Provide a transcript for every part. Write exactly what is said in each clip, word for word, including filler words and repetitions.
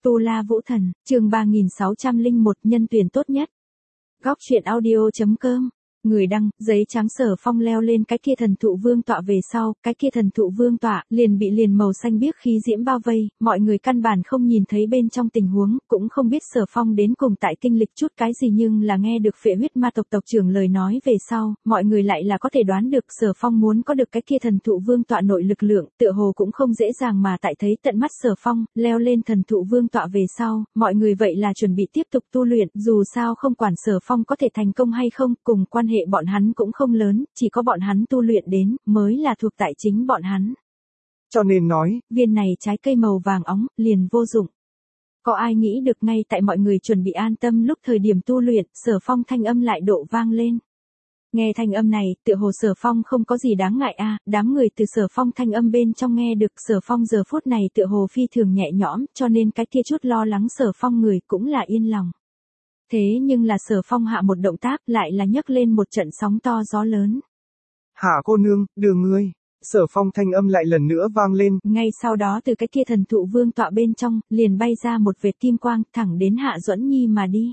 Tu La Vũ Thần, chương ba nghìn sáu trăm lẻ một nhân tuyển tốt nhất. Góc truyện audio chấm com. Người đăng, giấy trắng Sở Phong leo lên cái kia thần thụ vương tọa về sau, cái kia thần thụ vương tọa liền bị liền màu xanh biếc khí diễm bao vây, mọi người căn bản không nhìn thấy bên trong tình huống, cũng không biết Sở Phong đến cùng tại kinh lịch chút cái gì, nhưng là nghe được phệ huyết ma tộc tộc trưởng lời nói về sau, mọi người lại là có thể đoán được Sở Phong muốn có được cái kia thần thụ vương tọa nội lực lượng, tựa hồ cũng không dễ dàng mà tại thấy tận mắt Sở Phong leo lên thần thụ vương tọa về sau, mọi người vậy là chuẩn bị tiếp tục tu luyện, dù sao không quản Sở Phong có thể thành công hay không, cùng quan hệ bọn hắn cũng không lớn, chỉ có bọn hắn tu luyện đến, mới là thuộc tại chính bọn hắn. Cho nên nói, viên này trái cây màu vàng óng, liền vô dụng. Có ai nghĩ được ngay tại mọi người chuẩn bị an tâm lúc thời điểm tu luyện, Sở Phong thanh âm lại độ vang lên. Nghe thanh âm này, tựa hồ Sở Phong không có gì đáng ngại a, à, đám người từ Sở Phong thanh âm bên trong nghe được Sở Phong giờ phút này tựa hồ phi thường nhẹ nhõm, cho nên cái kia chút lo lắng Sở Phong người cũng là yên lòng. Thế nhưng là Sở Phong hạ một động tác lại là nhấc lên một trận sóng to gió lớn. Hạ cô nương, đưa ngươi. Sở Phong thanh âm lại lần nữa vang lên. Ngay sau đó từ cái kia thần thụ vương tọa bên trong, liền bay ra một vệt kim quang, thẳng đến Hạ Duẫn Nhi mà đi.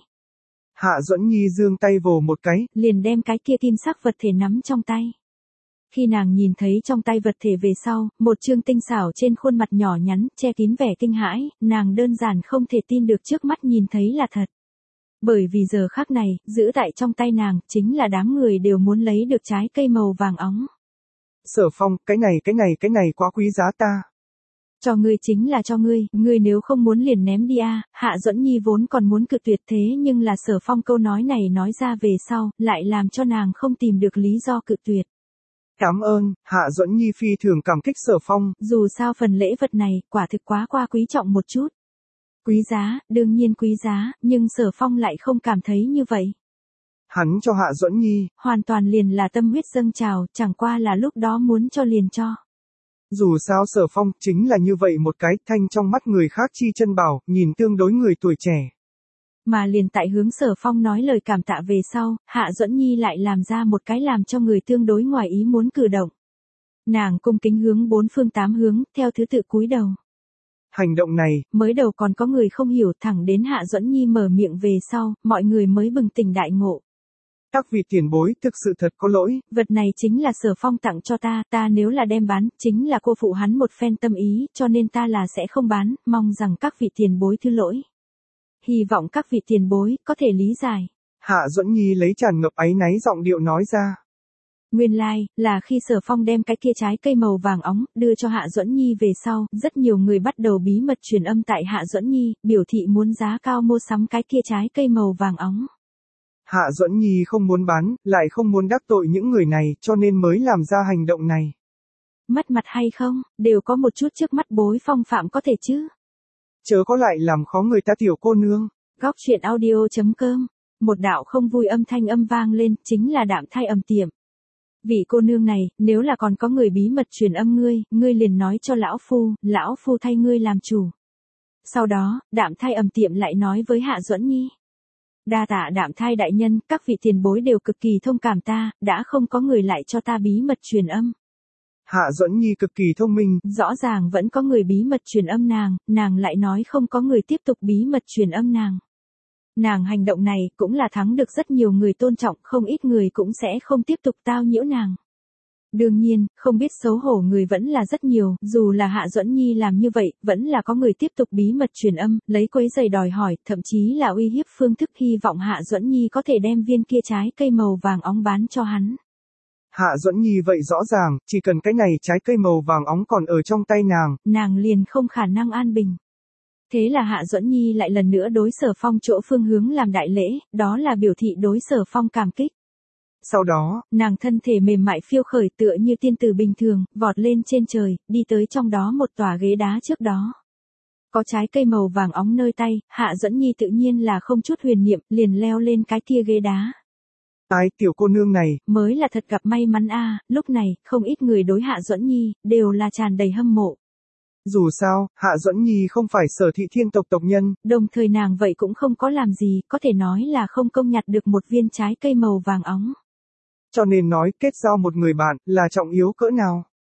Hạ Duẫn Nhi giương tay vồ một cái, liền đem cái kia kim sắc vật thể nắm trong tay. Khi nàng nhìn thấy trong tay vật thể về sau, một trương tinh xảo trên khuôn mặt nhỏ nhắn, che kín vẻ kinh hãi, nàng đơn giản không thể tin được trước mắt nhìn thấy là thật. Bởi vì giờ khắc này, giữ tại trong tay nàng, chính là đám người đều muốn lấy được trái cây màu vàng óng. Sở Phong, cái này cái này cái này quá quý giá ta. Cho ngươi chính là cho ngươi, ngươi nếu không muốn liền ném đi a. Hạ Duẫn Nhi vốn còn muốn cự tuyệt, thế nhưng là Sở Phong câu nói này nói ra về sau, lại làm cho nàng không tìm được lý do cự tuyệt. Cảm ơn, Hạ Duẫn Nhi phi thường cảm kích Sở Phong. Dù sao phần lễ vật này, quả thực quá qua quý trọng một chút. Quý giá, đương nhiên quý giá, nhưng Sở Phong lại không cảm thấy như vậy. Hắn cho Hạ Duẫn Nhi, hoàn toàn liền là tâm huyết dâng trào, chẳng qua là lúc đó muốn cho liền cho. Dù sao Sở Phong chính là như vậy một cái thanh trong mắt người khác chi chân bảo, nhìn tương đối người tuổi trẻ. Mà liền tại hướng Sở Phong nói lời cảm tạ về sau, Hạ Duẫn Nhi lại làm ra một cái làm cho người tương đối ngoài ý muốn cử động. Nàng cung kính hướng bốn phương tám hướng, theo thứ tự cúi đầu. Hành động này, mới đầu còn có người không hiểu, thẳng đến Hạ Duẫn Nhi mở miệng về sau, mọi người mới bừng tỉnh đại ngộ. Các vị tiền bối thực sự thật có lỗi. Vật này chính là Sở Phong tặng cho ta, ta nếu là đem bán, chính là cô phụ hắn một phen tâm ý, cho nên ta là sẽ không bán, mong rằng các vị tiền bối thứ lỗi. Hy vọng các vị tiền bối có thể lý giải. Hạ Duẫn Nhi lấy tràn ngập áy náy giọng điệu nói ra. Nguyên lai, like, là khi Sở Phong đem cái kia trái cây màu vàng óng, đưa cho Hạ Duẫn Nhi về sau, rất nhiều người bắt đầu bí mật truyền âm tại Hạ Duẫn Nhi, biểu thị muốn giá cao mua sắm cái kia trái cây màu vàng óng. Hạ Duẫn Nhi không muốn bán, lại không muốn đắc tội những người này, cho nên mới làm ra hành động này. Mất mặt hay không, đều có một chút trước mắt bối phong phạm có thể chứ. Chớ có lại làm khó người ta tiểu cô nương. Góc truyện audio chấm com. Một đạo không vui âm thanh âm vang lên, chính là Đạm Thai ầm tiệm. Vị cô nương này, nếu là còn có người bí mật truyền âm ngươi, ngươi liền nói cho lão phu, lão phu thay ngươi làm chủ. Sau đó, Đạm Thai ầm tiệm lại nói với Hạ Duẫn Nhi. Đa tạ Đạm Thai đại nhân, các vị tiền bối đều cực kỳ thông cảm ta, đã không có người lại cho ta bí mật truyền âm. Hạ Duẫn Nhi cực kỳ thông minh. Rõ ràng vẫn có người bí mật truyền âm nàng, nàng lại nói không có người tiếp tục bí mật truyền âm nàng. Nàng hành động này cũng là thắng được rất nhiều người tôn trọng, không ít người cũng sẽ không tiếp tục tao nhiễu nàng. Đương nhiên, không biết xấu hổ người vẫn là rất nhiều, dù là Hạ Duẫn Nhi làm như vậy, vẫn là có người tiếp tục bí mật truyền âm, lấy quấy rầy đòi hỏi, thậm chí là uy hiếp phương thức hy vọng Hạ Duẫn Nhi có thể đem viên kia trái cây màu vàng óng bán cho hắn. Hạ Duẫn Nhi vậy rõ ràng, chỉ cần cái này trái cây màu vàng óng còn ở trong tay nàng, nàng liền không khả năng an bình. Thế là Hạ Duẫn Nhi lại lần nữa đối Sở Phong chỗ phương hướng làm đại lễ, đó là biểu thị đối Sở Phong cảm kích. Sau đó, nàng thân thể mềm mại phiêu khởi tựa như tiên tử bình thường, vọt lên trên trời, đi tới trong đó một tòa ghế đá trước đó. Có trái cây màu vàng óng nơi tay, Hạ Duẫn Nhi tự nhiên là không chút huyền niệm, liền leo lên cái kia ghế đá. Ai tiểu cô nương này, mới là thật gặp may mắn a, à, lúc này, không ít người đối Hạ Duẫn Nhi, đều là tràn đầy hâm mộ. Dù sao, Hạ Duẫn Nhi không phải Sở Thị Thiên tộc tộc nhân. Đồng thời nàng vậy cũng không có làm gì, có thể nói là không công nhặt được một viên trái cây màu vàng óng. Cho nên nói kết giao một người bạn, là trọng yếu cỡ nào.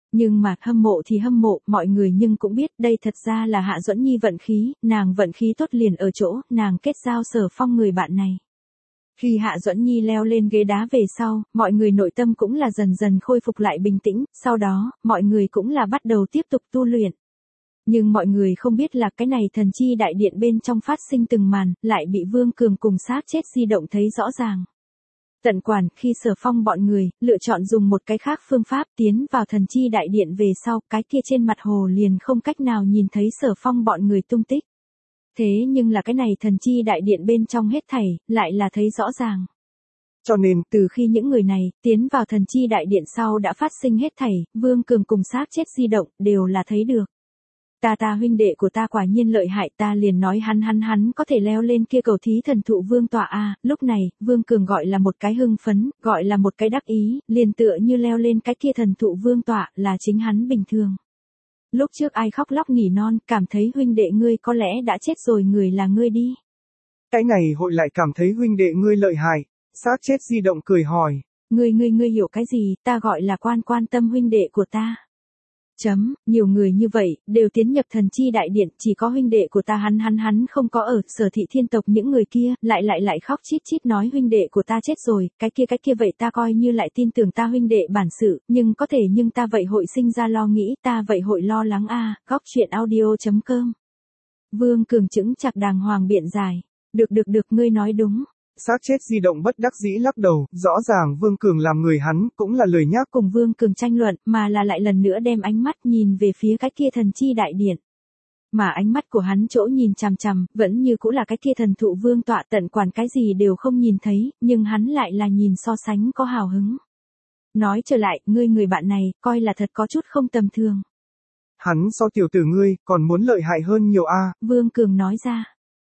Nhưng mà hâm mộ thì hâm mộ, mọi người nhưng cũng biết đây thật ra là Hạ Duẫn Nhi vận khí, nàng vận khí tốt liền ở chỗ, nàng kết giao Sở Phong người bạn này. Khi Hạ Duẫn Nhi leo lên ghế đá về sau, mọi người nội tâm cũng là dần dần khôi phục lại bình tĩnh, sau đó, mọi người cũng là bắt đầu tiếp tục tu luyện. Nhưng mọi người không biết là cái này thần chi đại điện bên trong phát sinh từng màn, lại bị Vương Cường cùng xác chết di động thấy rõ ràng. Tận quản, khi Sở Phong bọn người, lựa chọn dùng một cái khác phương pháp tiến vào thần chi đại điện về sau, cái kia trên mặt hồ liền không cách nào nhìn thấy Sở Phong bọn người tung tích. Thế nhưng là cái này thần chi đại điện bên trong hết thảy, lại là thấy rõ ràng. Cho nên, từ khi những người này, tiến vào thần chi đại điện sau đã phát sinh hết thảy, Vương Cường cùng xác chết di động, đều là thấy được. Ta ta huynh đệ của ta quả nhiên lợi hại, ta liền nói hắn hắn hắn có thể leo lên kia cầu thí thần thụ vương tọa a. Lúc này, Vương Cường gọi là một cái hưng phấn, gọi là một cái đắc ý, liền tựa như leo lên cái kia thần thụ vương tọa, là chính hắn bình thường. Lúc trước ai khóc lóc nỉ non, cảm thấy huynh đệ ngươi có lẽ đã chết rồi, người là ngươi đi. Cái này hội lại cảm thấy huynh đệ ngươi lợi hại, xác chết di động cười hỏi. Ngươi ngươi ngươi hiểu cái gì, ta gọi là quan quan tâm huynh đệ của ta. Chấm, nhiều người như vậy, đều tiến nhập thần chi đại điện, chỉ có huynh đệ của ta hắn hắn hắn không có ở, Sở Thị thiên tộc những người kia, lại lại lại khóc chít chít nói huynh đệ của ta chết rồi, cái kia cái kia vậy ta coi như lại tin tưởng ta huynh đệ bản sự, nhưng có thể nhưng ta vậy hội sinh ra lo nghĩ, ta vậy hội lo lắng a. Góc truyện audio chấm com. Vương Cường chững chạc đàng hoàng biện giải, được được được, ngươi nói đúng. Xác chết di động bất đắc dĩ lắc đầu, rõ ràng Vương Cường làm người hắn, cũng là lời nhắc cùng Vương Cường tranh luận, mà là lại lần nữa đem ánh mắt nhìn về phía cái kia thần chi đại điện. Mà ánh mắt của hắn chỗ nhìn chằm chằm, vẫn như cũ là cái kia thần thụ vương tọa, tận quản cái gì đều không nhìn thấy, nhưng hắn lại là nhìn so sánh có hào hứng. Nói trở lại, ngươi người bạn này, coi là thật có chút không tầm thường. Hắn so tiểu tử ngươi, còn muốn lợi hại hơn nhiều a. Vương Cường nói ra.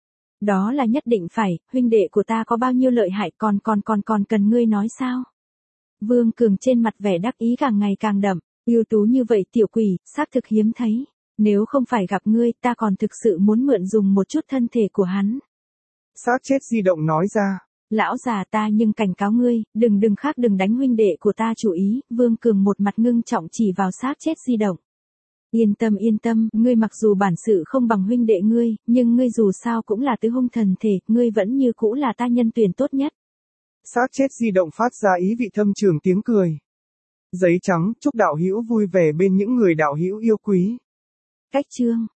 Đó là nhất định phải, huynh đệ của ta có bao nhiêu lợi hại, còn còn còn còn cần ngươi nói sao? Vương Cường trên mặt vẻ đắc ý càng ngày càng đậm, ưu tú như vậy tiểu quỷ, xác thực hiếm thấy. Nếu không phải gặp ngươi, ta còn thực sự muốn mượn dùng một chút thân thể của hắn. Xác chết di động nói ra. Lão già ta nhưng cảnh cáo ngươi, đừng đừng khác đừng đánh huynh đệ của ta chủ ý, Vương Cường một mặt ngưng trọng chỉ vào xác chết di động. Yên tâm yên tâm, ngươi mặc dù bản sự không bằng huynh đệ ngươi, nhưng ngươi dù sao cũng là tứ hung thần thể, ngươi vẫn như cũ là ta nhân tuyển tốt nhất. Xác chết di động phát ra ý vị thâm trường tiếng cười. Giấy trắng, chúc đạo hữu vui vẻ bên những người đạo hữu yêu quý. Cách chương